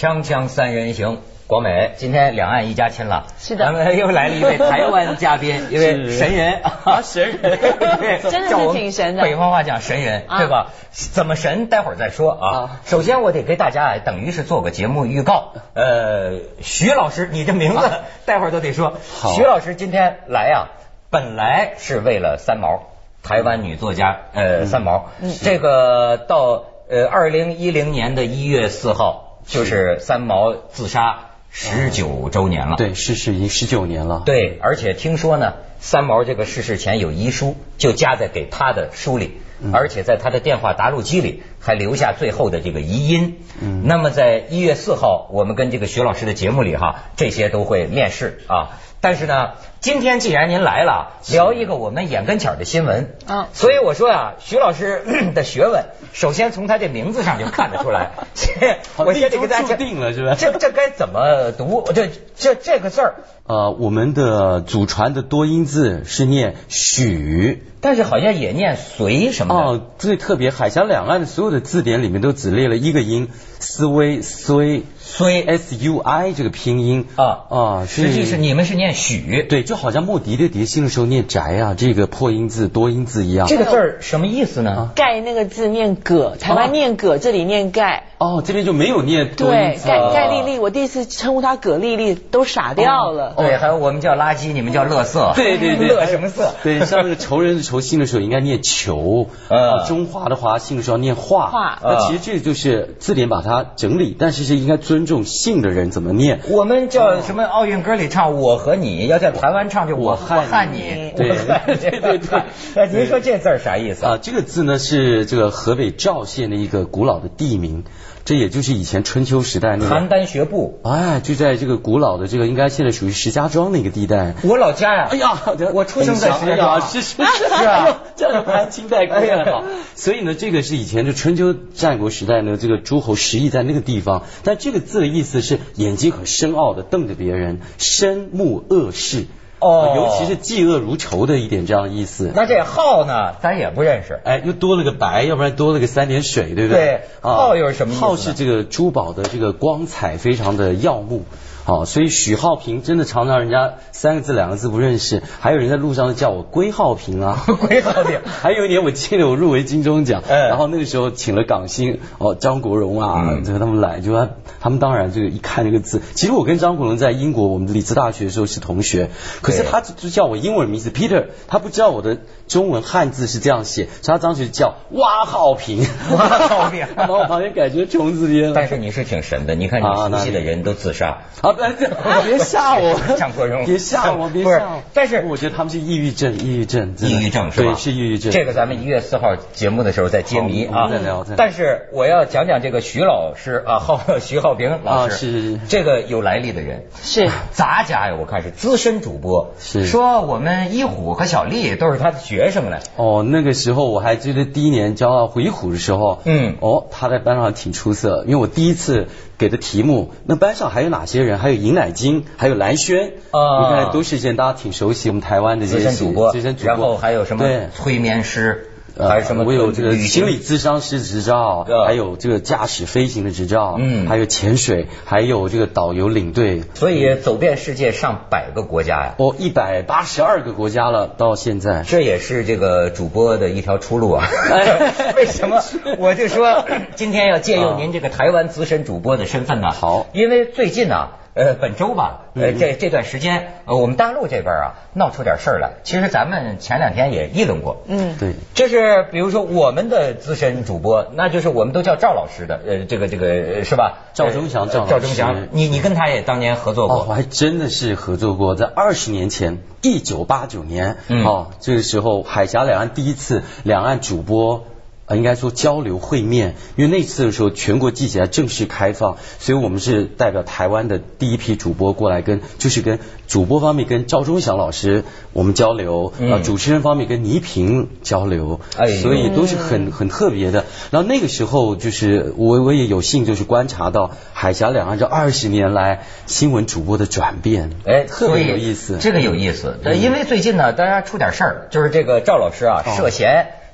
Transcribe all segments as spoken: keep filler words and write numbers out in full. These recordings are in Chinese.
锵锵三人行，国美今天两岸一家亲了。 是的， 咱们又来了一位台湾嘉宾，一位神人啊， 神人，对，真的是挺神的。 北方话讲神人，对吧？怎么神？待会儿再说啊。首先我得给大家等于是做个节目预告。呃，徐老师，你的名字待会儿都得说。徐老师今天来呀，本来是为了三毛，台湾女作家呃三毛，这个到呃二零一零年的一月四号。就是三毛自杀十九周年了， 对，逝世已经十九年了。 对，而且听说呢，三毛这个逝世前有遗书，就夹在给他的书里，嗯、而且在他的电话答录机里还留下最后的这个遗音。嗯，那么在一月四号，我们跟这个徐老师的节目里哈，这些都会面世啊。但是呢，今天既然您来了，聊一个我们眼跟前的新闻，嗯，所以我说啊，徐老师的学问，首先从他这名字上就看得出来。 我先得给大家注定了是吧？ 这这该怎么读？这这这个字儿， 呃，我们的祖传的多音字是念许， 但是好像也念随什么的。 哦，最特别，海峡两岸的所有的字典里面都只列了一个音，思维虽。 虽 S U I 这个拼音啊啊， 实际是你们是念许， 对，就好像莫迪的迪姓的时候念宅啊，这个破音字多音字一样。 这个字儿什么意思呢？ 盖那个字念葛，台湾念葛，这里念盖。 哦，这边就没有念多音字。 对，盖盖丽丽，我第一次称呼她葛丽丽都傻掉了。 对，还有我们叫垃圾，你们叫乐色。 对对对， 乐什么色？ 对，像那个仇人的仇姓的时候应该念囚，啊，中华的华姓的时候念化。 化。 那其实这就是字典把它整理，但是是应该尊重姓的人怎么念。 我们叫什么？奥运歌里唱我和你，要在台湾唱就我汉你。 对对对对。 那您说这字儿啥意思啊？这个字呢是这个河北赵县的一个古老的地名。这也就是以前春秋时代那个邯郸学步， 哎，就在这个古老的这个应该现在属于石家庄那个地带。 我老家呀， 哎呀， 我出生在石家庄， 是是是啊，这样攀亲带故的好。所以呢，这个是以前的春秋战国时代呢，这个诸侯食邑在那个地方，但这个字的意思是眼睛很深奥的瞪着别人，深目恶视。哦，尤其是嫉恶如仇的一点这样的意思。 那这浩呢，咱也不认识。 哎，又多了个白，要不然多了个三点水，对不对？ 对，浩又是什么意思？ 浩是这个珠宝的这个光彩非常的耀目。好，所以许浩平真的常常人家三个字两个字不认识，还有人在路上叫我归浩平啊， 归浩平。 还有一年我记得我入围金钟奖，嗯、然后那个时候请了港星哦张国荣啊，这个、嗯、他们来，就他他们当然这个一看这个字，其实我跟张国荣在英国我们理资大学的时候是同学，可是他就叫我英文名字 Peter， 他不知道我的中文汉字是这样写，所以他当时叫蛙浩平， 蛙浩平， 把我旁边改成虫字边了。 但是你是挺神的，你看你熟悉的人都自杀。 啊别吓我， 张国荣， 别吓我，别吓我。 但是我觉得他们是抑郁症，抑郁症， 抑郁症是吧？ 对，是抑郁症。 这个咱们一月四号节目的时候再揭谜啊， 再聊。 但是我要讲讲这个徐老师啊，浩徐浩平老师， 是这个有来历的人， 是杂家呀，我看是资深主播， 是说我们一虎和小丽都是他的学生来。 哦，那个时候我还记得第一年教到回虎的时候，嗯，哦，他在班上挺出色，因为我第一次给的题目，那班上还有哪些人？还有尹乃金，还有蓝轩啊，你看都是现在大家挺熟悉我们台湾的这些资深主播， 资深主播， 然后还有什么催眠师。还有什么？ 我有这个心理咨商师执照，还有这个驾驶飞行的执照，嗯，还有潜水，还有这个导游领队， 所以走遍世界上百个国家呀， 哦，一百八十二个国家了，到现在， 这也是这个主播的一条出路啊。为什么？我就说今天要借用您这个台湾资深主播的身份呢？ 好， 因为最近呢。呃，本周吧，呃，这这段时间，呃，我们大陆这边啊，闹出点事儿来。其实咱们前两天也议论过， 嗯， 对， 就是比如说我们的资深主播，那就是我们都叫赵老师的，呃，这个这个是吧？ 赵忠祥，赵赵忠祥，你你跟他也当年合作过， 哦，我还真的是合作过，在二十年前，一九八九年，嗯、哦，这个时候海峡两岸第一次两岸主播。啊，应该说交流会面，因为那次的时候全国记者正式开放，所以我们是代表台湾的第一批主播过来跟，就是跟主播方面跟赵忠祥老师我们交流，嗯、啊，主持人方面跟倪萍交流，哎，所以都是很很特别的。然后那个时候就是我我也有幸就是观察到海峡两岸这二十年来新闻主播的转变， 哎， 特别有意思。 这个有意思，嗯、因为最近呢，大家出点事儿，就是这个赵老师啊、嗯、涉嫌。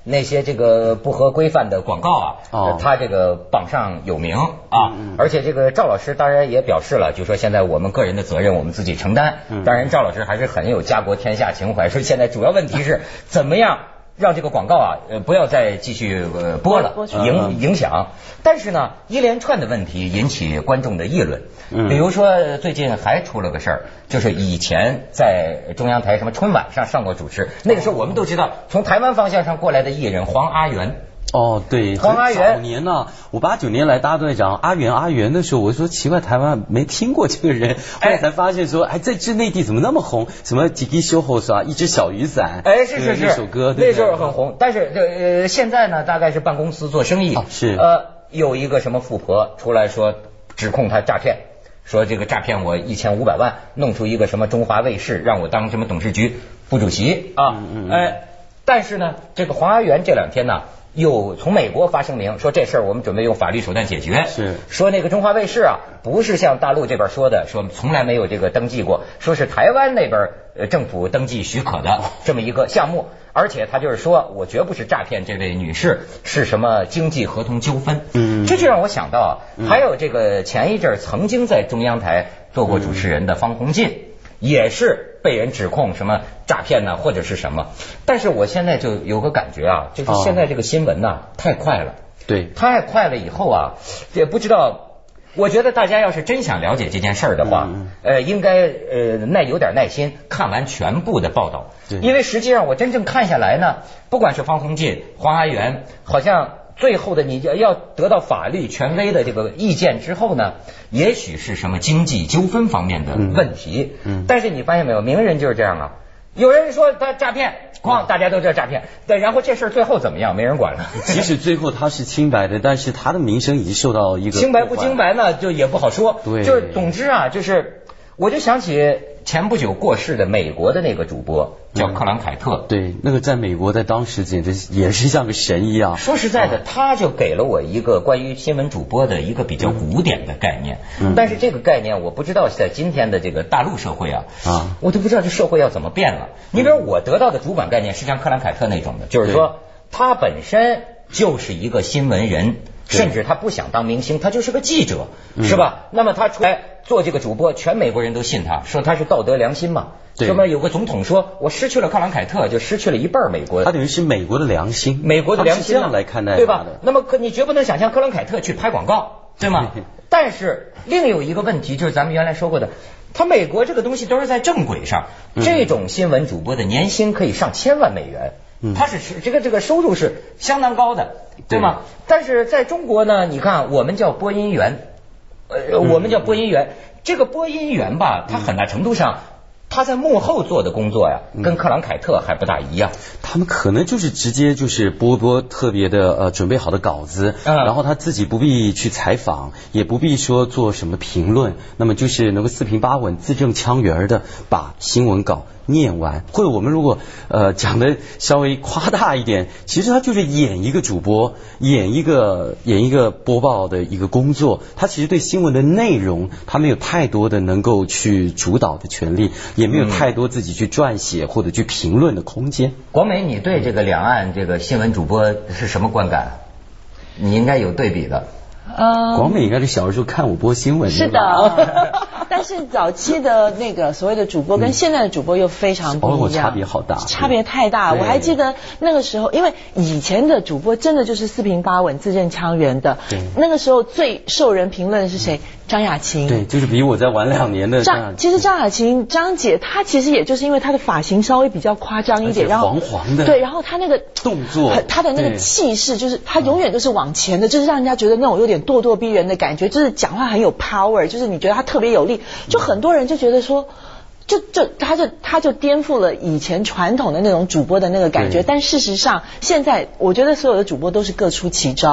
那些这个不合规范的广告啊， 哦， 他这个榜上有名啊。嗯、而且这个赵老师当然也表示了，就说现在我们个人的责任我们自己承担。嗯、当然赵老师还是很有家国天下情怀，说现在主要问题是怎么样让这个广告啊，呃，不要再继续呃播了，影影响。但是呢，一连串的问题引起观众的议论。嗯，比如说最近还出了个事儿，就是以前在中央台什么春晚上上过主持，那个时候我们都知道，从台湾方向上过来的艺人黄阿元。 哦，对， 黄阿元， 早年呢、啊，我八九年来，大家都在讲阿元阿元的时候，我说奇怪，台湾没听过这个人，后来才发现说，哎，在这内地怎么那么红？什么几滴修后是吧？一只小雨伞， 哎，是是是， 那首歌那时候很红。但是这呃，现在呢，大概是办公司做生意， 哦、是呃，有一个什么富婆出来说，指控他诈骗。说这个诈骗我一千五百万，弄出一个什么中华卫视，让我当什么董事局副主席啊，嗯嗯嗯哎，但是呢，这个黄阿元这两天呢，又从美国发声明说这事儿我们准备用法律手段解决， 是说那个中华卫视啊，不是像大陆这边说的，说从来没有这个登记过，说是台湾那边呃政府登记许可的这么一个项目。而且他就是说，我绝不是诈骗这位女士，是什么经济合同纠纷？嗯，这就让我想到啊，嗯、还有这个前一阵曾经在中央台做过主持人的方鸿渐，也是被人指控什么诈骗呢，或者是什么。但是我现在就有个感觉啊，就是现在这个新闻呐、啊、太快了， 对， 太快了以后啊，也不知道。我觉得大家要是真想了解这件事儿的话，嗯、呃，应该呃耐有点耐心，看完全部的报道。因为实际上我真正看下来呢，不管是方鸿渐、黄阿元，好像最后的你要得到法律权威的这个意见之后呢，也许是什么经济纠纷方面的问题。嗯嗯、但是你发现没有，名人就是这样啊。有人说他诈骗，哐，大家都知道诈骗，但然后这事儿最后怎么样，没人管了。 即使最后他是清白的，但是他的名声已经受到一个清白不清白呢，就也不好说。 对， 就是总之啊，就是我就想起前不久过世的美国的那个主播叫克朗凯特。 嗯、对，那个在美国在当时简直也是像个神一样。 说实在的，他就给了我一个关于新闻主播的一个比较古典的概念。嗯、但是这个概念我不知道在今天的这个大陆社会啊，啊我都不知道这社会要怎么变了。你比如我得到的主板概念是像克朗凯特那种的，就是说他本身就是一个新闻人。甚至他不想当明星，他就是个记者，是吧？嗯、那么他出来做这个主播，全美国人都信他，说他是道德良心嘛。那么有个总统说，我失去了克朗凯特，就失去了一半美国。 他等于是美国的良心， 美国的良心这样来看待， 对吧？那么可你绝不能想象克朗凯特去拍广告，对吗？但是另有一个问题，就是咱们原来说过的，他美国这个东西都是在正轨上，嗯、这种新闻主播的年薪可以上千万美元。他是这个这个收入是相当高的，对吗？对，但是在中国呢，你看我们叫播音员，呃，我们叫播音员，嗯、这个播音员吧，他很大程度上。他在幕后做的工作呀，跟克朗凯特还不大一样。 他们可能就是直接就是播播特别的呃准备好的稿子，嗯、然后他自己不必去采访，也不必说做什么评论，那么就是能够四平八稳、字正腔圆的把新闻稿念完。或者我们如果呃讲的稍微夸大一点，其实他就是演一个主播，演一个演一个播报的一个工作。他其实对新闻的内容，他没有太多的能够去主导的权利。也没有太多自己去撰写或者去评论的空间。 广美，你对这个两岸这个新闻主播是什么观感？你应该有对比的。 嗯，广美应该是小时候看我播新闻的。 是的，但是早期的那个所谓的主播跟现在的主播又非常不一样， 哦，差别好大， 差别太大。我还记得那个时候，因为以前的主播真的就是四平八稳、字正腔圆的。对，那个时候最受人评论的是谁？张雅琴。 对，就是比我再晚两年的张。其实张雅琴张姐她其实也就是因为她的发型稍微比较夸张一点，然后黄黄的， 对，然后她那个动作， 她的那个气势，就是她永远都是往前的，就是让人家觉得那种有点咄咄逼人的感觉，就是讲话很有 power， 就是你觉得她特别有力，就很多人就觉得说。就就他就他就颠覆了以前传统的那种主播的那个感觉，但事实上现在我觉得所有的主播都是各出奇招。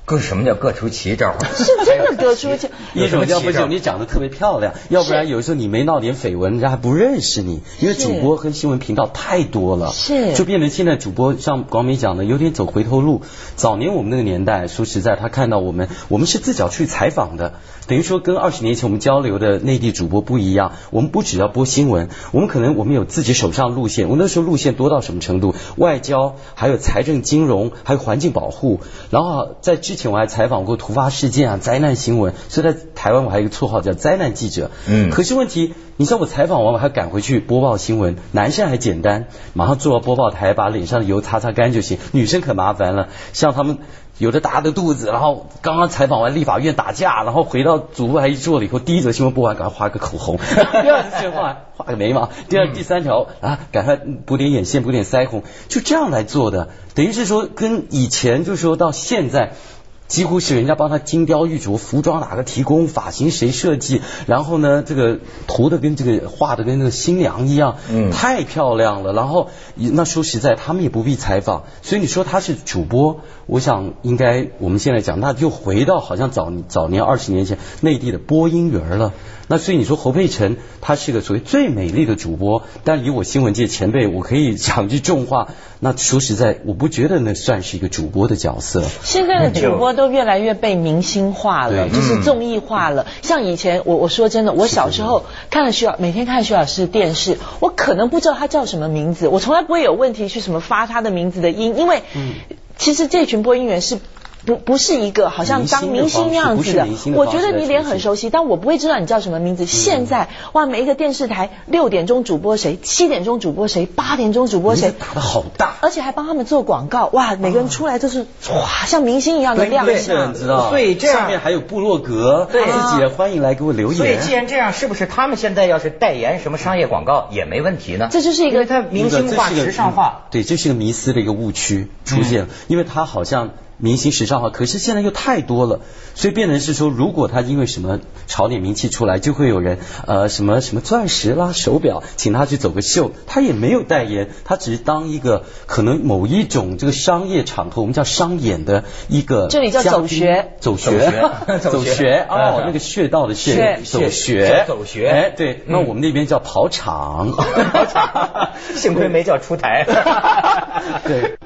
各什么叫各出奇招？ 是真的各出奇。 一种叫不是你长得特别漂亮，要不然有时候你没闹点绯闻，人家还不认识你。因为主播和新闻频道太多了， 是就变成现在主播像广美讲的有点走回头路。早年我们那个年代，说实在，他看到我们，我们是自找去采访的，等于说跟二十年前我们交流的内地主播不一样。我们不只要播新闻，我们可能我们有自己手上路线。我那时候路线多到什么程度？外交，还有财政金融，还有环境保护。然后在之前我还采访过突发事件啊、灾难新闻，所以在台湾我还有一个绰号叫灾难记者。嗯，可是问题，你像我采访完我还赶回去播报新闻，男生还简单，马上坐到播报台把脸上的油擦擦干就行。女生可麻烦了，像他们有的大的肚子，然后刚刚采访完立法院打架，然后回到主播台一坐了以后，第一则新闻播完赶快画个口红，第二则画画个眉毛，第二第三条啊赶快补点眼线补点腮红，就这样来做的。等于是说跟以前就说到现在几乎是人家帮他精雕玉琢，服装哪个提供，发型谁设计，然后呢这个涂的跟这个画的跟那个新娘一样，嗯，太漂亮了。然后那说实在他们也不必采访，所以你说他是主播，我想应该我们现在讲那就回到好像早早年二十年前内地的播音员了。那所以你说侯佩岑她是个所谓最美丽的主播，但以我新闻界前辈我可以讲句重话，那说实在我不觉得那算是一个主播的角色。 现在的主播都越来越被明星化了，就是综艺化了。像以前我我说真的，我小时候看了徐老每天看徐老师的电视，我可能不知道他叫什么名字，我从来不会有问题去什么发他的名字的音，因为其实这群播音员是不不是一个好像当明星那样子的，我觉得你脸很熟悉，但我不会知道你叫什么名字。现在哇，每一个电视台六点钟主播谁，七点钟主播谁，八点钟主播谁， 打得好大， 而且还帮他们做广告，哇，每个人出来都是哇像明星一样的亮相， 知道？ 所以这样上面还有部落格，对自己也欢迎来给我留言。 所以既然这样，是不是他们现在要是代言什么商业广告也没问题呢？ 这就是一个他明星化、时尚化， 对，这是个迷思的一个误区出现了，因为他好像明星时尚化，可是现在又太多了，所以变成是说，如果他因为什么炒点名气出来，就会有人呃什么什么钻石啦、手表，请他去走个秀，他也没有代言，他只是当一个可能某一种这个商业场合，我们叫商演的一个， 这里叫走学， 走学，走学哦，那个穴道的穴，走学， 走学， 哎，对，那我们那边叫跑场， 跑场，幸亏没叫出台， 对。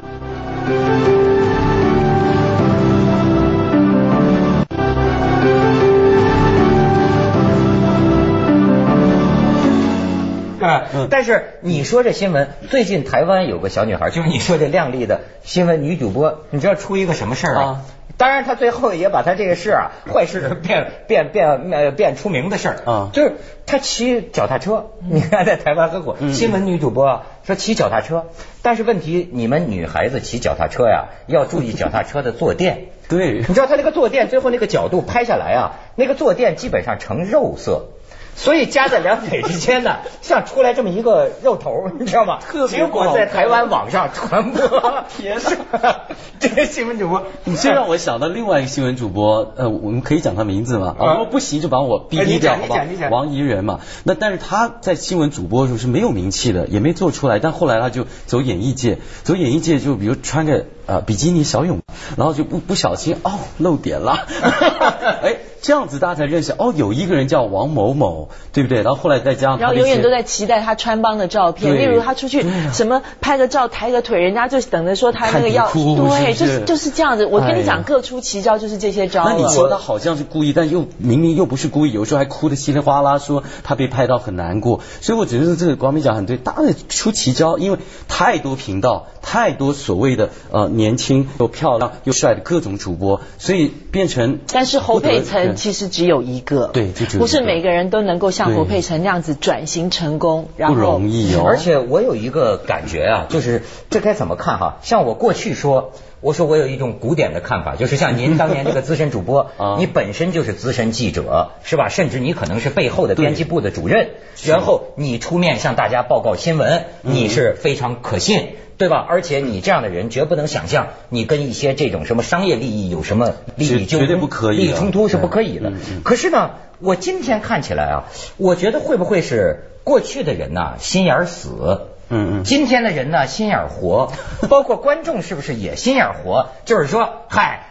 啊，但是你说这新闻，最近台湾有个小女孩，就是你说这靓丽的新闻女主播，你知道出一个什么事儿啊？当然，她最后也把她这个事啊，坏事变变变呃变出名的事儿啊，就是她骑脚踏车，你看在台湾很火，新闻女主播说骑脚踏车，但是问题你们女孩子骑脚踏车呀，要注意脚踏车的坐垫。 对， 你知道她那个坐垫最后那个角度拍下来啊，那个坐垫基本上呈肉色。所以夹在两腿之间呢，像出来这么一个肉头，你知道吗？结果在台湾网上传播，也是这个新闻主播。 你这让我想到另外一个新闻主播，呃，我们可以讲他名字吗？啊，如果不行就把我逼逼掉，好吧？王怡人嘛。那但是他在新闻主播的时候是没有名气的，也没做出来，但后来他就走演艺界，走演艺界就比如穿个呃比基尼小泳，然后就不不小心哦露点了，哎。这样子大家才认识哦，有一个人叫王某某，对不对？然后后来再加上他， 然后永远都在期待他穿帮的照片，例如他出去什么拍个照抬个腿，人家就等着说他那个要，对，就是就是这样子。我跟你讲，各出奇招就是这些招。 那你说他好像是故意，但又明明又不是故意，有时候还哭得稀里哗啦，说他被拍到很难过。所以我觉得这个广美讲很对，当然出奇招，因为太多频道，太多所谓的呃年轻又漂亮又帅的各种主播，所以变成。 但是侯佩岑其实只有一个， 对，就不是每个人都能够像侯佩岑那样子转型成功，然后不容易哦。 而且我有一个感觉啊，就是这该怎么看哈？像我过去说，我说我有一种古典的看法，就是像您当年这个资深主播，你本身就是资深记者，是吧？甚至你可能是背后的编辑部的主任，然后你出面向大家报告新闻，你是非常可信。对吧？而且你这样的人绝不能想象你跟一些这种什么商业利益有什么利益纠纷、利益冲突是不可以的。嗯嗯、可是呢，我今天看起来啊，我觉得会不会是过去的人呢心眼死？嗯嗯，今天的人呢心眼活，包括观众是不是也心眼活？就是说，嗨。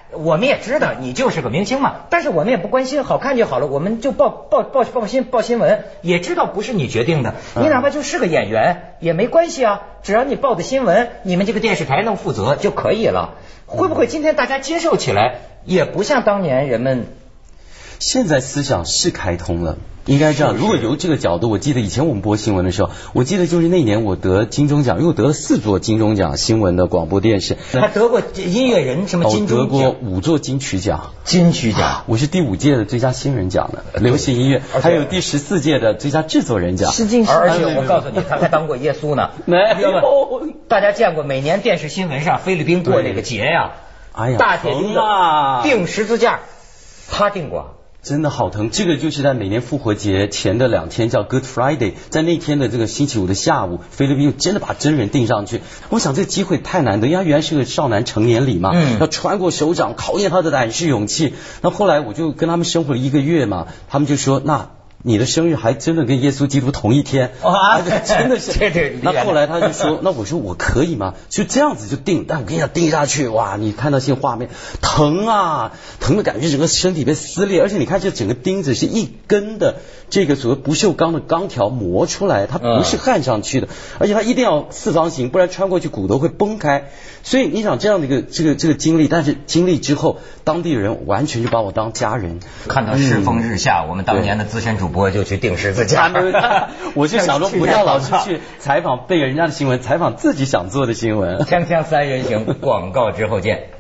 我们也知道你就是个明星嘛，但是我们也不关心，好看就好了，我们就报报报报新报新闻，也知道不是你决定的，你哪怕就是个演员也没关系啊，只要你报的新闻，你们这个电视台能负责就可以了。会不会今天大家接受起来也不像当年人们？ 现在思想是开通了，应该这样。如果由这个角度，我记得以前我们播新闻的时候，我记得就是那年我得金钟奖，因为我得了四座金钟奖，新闻的广播电视。 他得过音乐人什么金钟奖？ 我得过五座金曲奖。 金曲奖， 我是第五届的最佳新人奖的流行音乐，还有第十四届的最佳制作人奖。 失敬失。 而且我告诉你，他还当过耶稣呢。 没有， 大家见过每年电视新闻上菲律宾过那个节呀？ 哎呀， 大铁钉子钉十字架，他钉过。 真的好疼，这个就是在每年复活节前的两天叫 Good Friday， 在那天的这个星期五的下午，菲律宾真的把真人钉上去。我想这个机会太难得，因为他原来是个少男成年礼嘛，嗯，要穿过手掌，考验他的胆识勇气。那后来我就跟他们生活了一个月嘛，他们就说那。你的生日还真的跟耶稣基督同一天啊！真的是，那后来他就说，那我说我可以吗？就这样子就钉，但我跟你讲钉下去，哇！你看到些画面，疼啊，疼的感觉整个身体被撕裂，而且你看这整个钉子是一根的这个所谓不锈钢的钢条磨出来，它不是焊上去的，而且它一定要四方形，不然穿过去骨头会崩开。所以你想这样的一个这个这个经历，但是经历之后，当地人完全就把我当家人。 看到世风日下，我们当年的资深主播就去钉十字架。 我就想说，不要老是去采访背人家的新闻，采访自己想做的新闻。 锵锵三人行，广告之后见。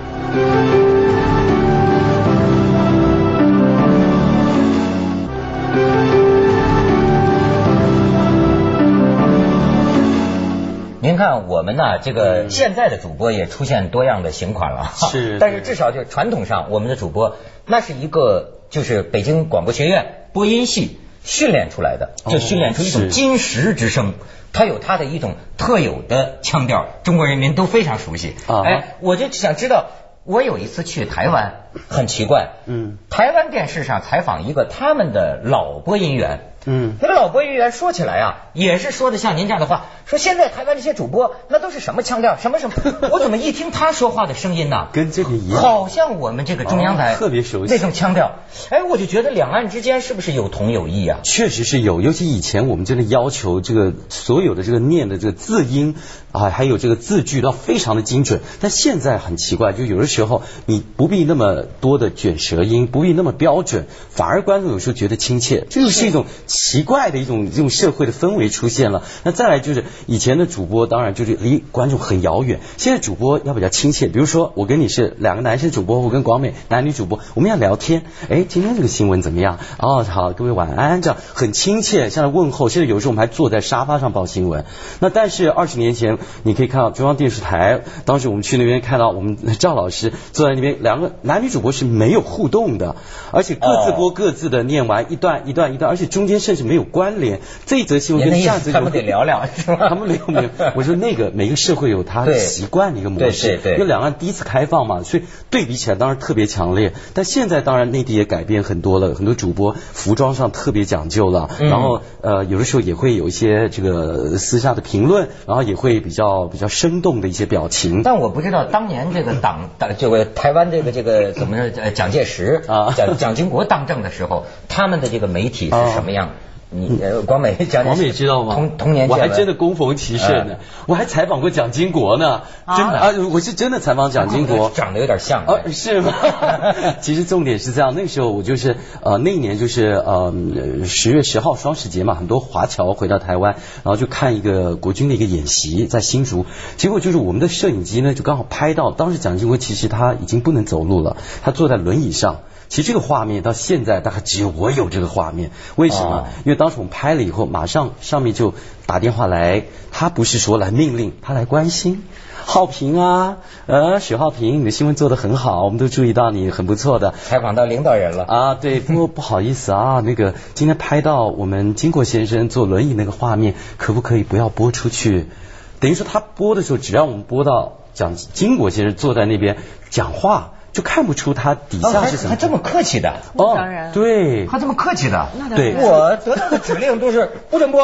您看我们呢，这个现在的主播也出现多样的型款了， 是， 但是至少就传统上，我们的主播那是一个就是北京广播学院播音系训练出来的，就训练出一种金石之声，它有它的一种特有的腔调，中国人民都非常熟悉。哎，我就想知道，我有一次去台湾，很奇怪，嗯，台湾电视上采访一个他们的老播音员。嗯，那个老播音员说起来啊，也是说的像您这样的话，说现在台湾这些主播那都是什么腔调，什么什么，我怎么一听他说话的声音呢， 跟这个一样， 好像我们这个中央台、 哦、特别熟悉那种腔调。哎，我就觉得两岸之间是不是有同有异啊？ 确实是有，尤其以前我们真的要求这个所有的这个念的这个字音啊，还有这个字句都要非常的精准，但现在很奇怪，就有的时候你不必那么多的卷舌音，不必那么标准，反而观众有时候觉得亲切，这就是一种奇怪的一种这种社会的氛围出现了。那再来就是以前的主播当然就是离观众很遥远，现在主播要比较亲切，比如说我跟你是两个男生主播，我跟广美男女主播，我们要聊天，哎，今天这个新闻怎么样？哦，好，各位晚安，这样很亲切，像问候。现在有时候我们还坐在沙发上报新闻。那但是二十年前你可以看到中央电视台，当时我们去那边看到我们赵老师坐在那边，两个男女主播是没有互动的，而且各自播各自的，念完一段一段一段，而且中间甚至没有关联，这一则新闻跟下则他们得聊聊是吧？ 他们没有没有，我说那个每个社会有他习惯的一个模式， 对对对， 因为两岸第一次开放嘛，所以对比起来当然特别强烈。但现在当然内地也改变很多了，很多主播服装上特别讲究了，嗯、然后呃有的时候也会有一些这个私下的评论，然后也会比较比较生动的一些表情。 但我不知道当年这个党党这个台湾这个这个怎么说蒋介石啊蒋蒋经国当政的时候，他们的这个媒体是什么样？你广美讲广美知道吗？ 童童年我还真的恭逢其盛呢，我还采访过蒋经国呢，真的啊，我是真的采访蒋经国， 长得有点像啊，是吗？其实重点是这样，那个时候我就是呃那一年就是呃十月十号双十节嘛，很多华侨回到台湾，然后就看一个国军的一个演习在新竹，结果就是我们的摄影机呢就刚好拍到，当时蒋经国其实他已经不能走路了，他坐在轮椅上。其实这个画面到现在大概只有我有这个画面，为什么？因为当时我们拍了以后，马上上面就打电话来，他不是说来命令，他来关心。浩平啊，呃，许浩平，你的新闻做得很好，我们都注意到你很不错的， 采访到领导人了啊。对，不过不好意思啊，那个今天拍到我们经国先生坐轮椅那个画面，可不可以不要播出去？等于说他播的时候，只要我们播到讲经国先生坐在那边讲话。就看不出他底下是什么， 他这么客气的哦，当然， 对， 他这么客气的， 那对， 我得到的指令都是不准播，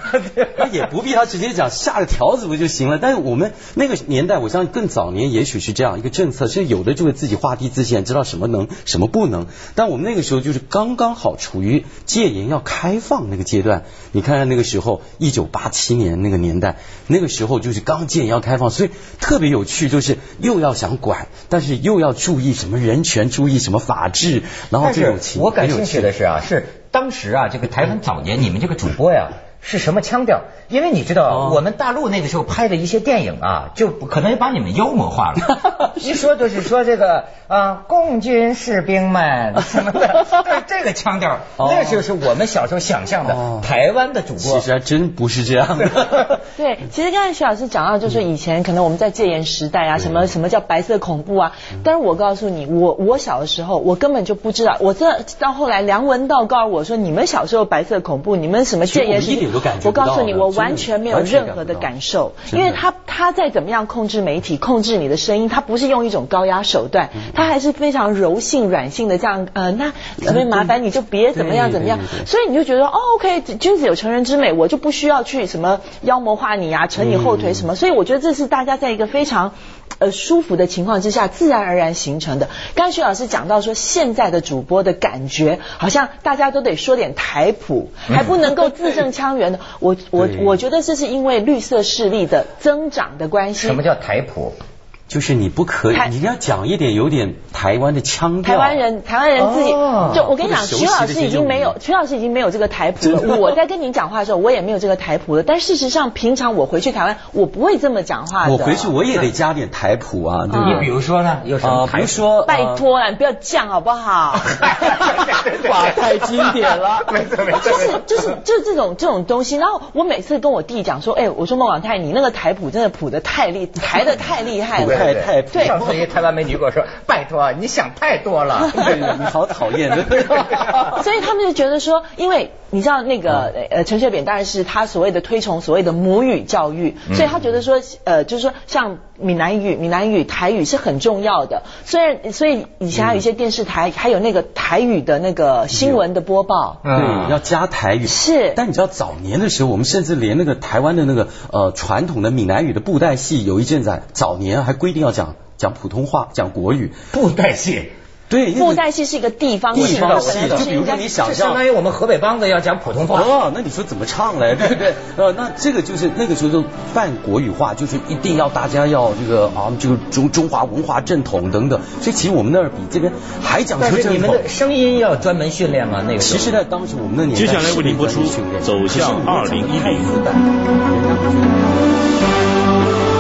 他也不必他直接讲下个条子不就行了？但是我们那个年代，我相信更早年也许是这样一个政策，是有的就会自己画地自限，知道什么能什么不能。但我们那个时候就是刚刚好处于戒严要开放那个阶段。你看看那个时候，一九八七年那个年代，那个时候就是刚戒严要开放，所以特别有趣，就是又要想管，但是又要注意什么人权，注意什么法治，然后这种情。 我感兴趣的是啊，是当时啊，这个台湾早年你们这个主播呀。是什么腔调？因为你知道，哦、我们大陆那个时候拍的一些电影啊，就可能把你们妖魔化了。一说就是说这个啊，共军士兵们什么的，这个腔调，哦、那就是我们小时候想象的、哦、台湾的主播。 其实还真不是这样的。 对，其实刚才徐老师讲到，就是以前可能我们在戒严时代啊，什么什么叫白色恐怖啊？但是我告诉你，我我小的时候，我根本就不知道。我这到后来梁文道告诉我说，你们小时候白色恐怖，你们什么戒严时。我告诉你，我完全没有任何的感受，因为他他再怎么样控制媒体，控制你的声音，他不是用一种高压手段，他还是非常柔性软性的这样，呃，那可不可以麻烦你就别怎么样怎么样，所以你就觉得哦 ，OK， 君子有成人之美，我就不需要去什么妖魔化你啊，扯你后腿什么，所以我觉得这是大家在一个非常。呃，舒服的情况之下，自然而然形成的。刚才徐老师讲到说，现在的主播的感觉，好像大家都得说点台普，还不能够字正腔圆的。我我我觉得这是因为绿色势力的增长的关系。 什么叫台普？ 就是你不可以，你要讲一点有点台湾的腔调。 台湾人，台湾人自己，哦、就我跟你讲，徐老师已经没有，徐老师已经没有这个台普了。我在跟你讲话的时候，我也没有这个台普了。但事实上，平常我回去台湾，我不会这么讲话的。 我回去我也得加点台普啊，对不对？ 你比如说呢，有什么台普？ 比如说， 拜托了，你不要这样好不好？ 话太经典了， 没错没错。 就是就是就是这种这种东西。然后我每次跟我弟讲说，哎，我说孟广泰，你那个台普真的普的太厉，台的太厉害了。 太太对， 上次一台湾美女跟我说：“拜托，你想太多了， 你好讨厌。” 所以他们就觉得说，因为你知道那个呃陈水扁当然是他所谓的推崇所谓的母语教育，所以他觉得说呃就是说像闽南语、闽南语、台语是很重要的。虽然所以以前还有一些电视台还有那个台语的那个新闻的播报， 对，要加台语是。 但你知道早年的时候，我们甚至连那个台湾的那个呃传统的闽南语的布袋戏，有一阵子早年还规定要讲。讲普通话，讲国语， 布袋戏。 对， 布袋戏是一个地方戏， 地方戏，就比如说你想象， 相当于我们河北梆子要讲普通话。 哦，那你说怎么唱嘞？对不对？呃，那这个就是那个时候就办国语化，就是一定要大家要这个啊，这个中中华文化正统等等。所以其实我们那儿比这边还讲究正统。 但是你们的声音要专门训练吗？那个其实，在当时我们的年代， 接下来为您播出《走向二零一零》。